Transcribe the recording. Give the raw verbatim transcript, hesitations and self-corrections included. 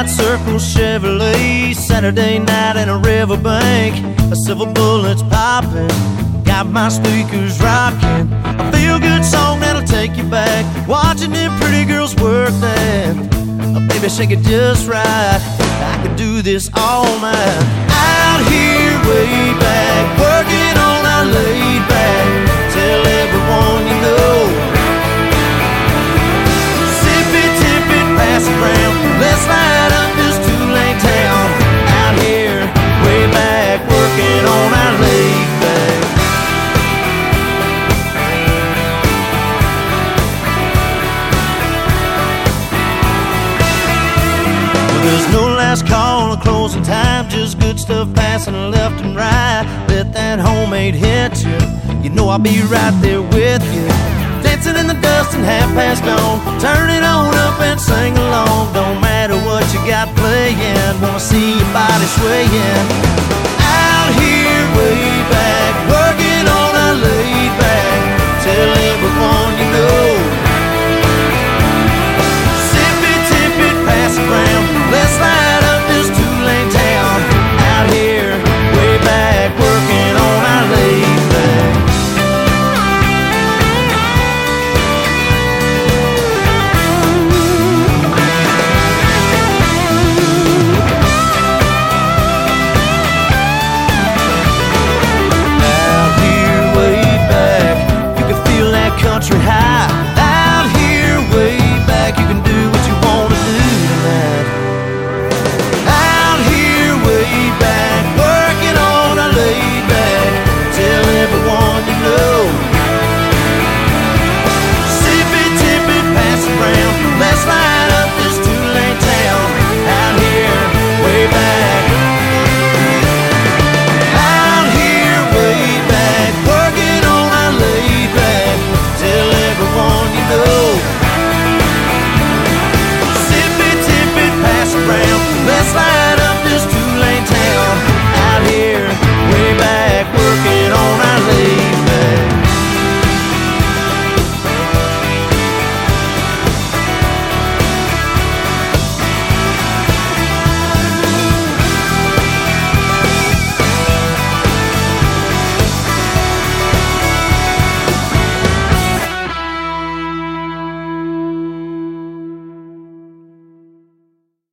white circle Chevrolet, Saturday night in a riverbank. A silver bullet's popping, got my speakers rocking. A feel-good song that'll take you back, watching them pretty girls work that. Oh, baby, shake it just right, I could do this all night. Out here way back, working on our laid back. Tell everyone you know. Sip it, tip it, pass it round. Let's light up this two-lane town. Out here way back, working on our laid back. There's no last call or closing time, just good stuff passing left and right. Let that homemade hit you, you know I'll be right there with you. Dancing in the dust and half past dawn, turn it on up and sing along. Don't matter what you got playing, wanna see your body swaying. Out here way back, working on our laid back. Tell everyone you know.